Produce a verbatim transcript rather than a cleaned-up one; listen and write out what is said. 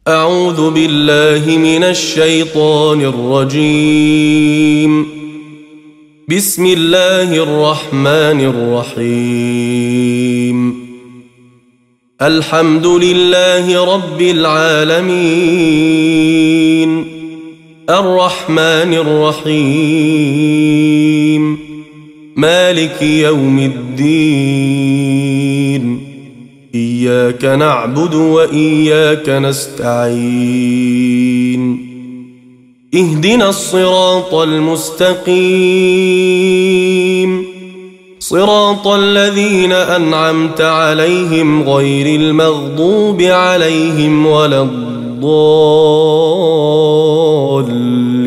أعوذ بالله من الشيطان الرجيم. بسم الله الرحمن الرحيم. الحمد لله رب العالمين، الرحمن الرحيم، مالك يوم الدين، إياك نعبد وإياك نستعين، اهدنا الصراط المستقيم، صراط الذين أنعمت عليهم غير المغضوب عليهم ولا الضالين.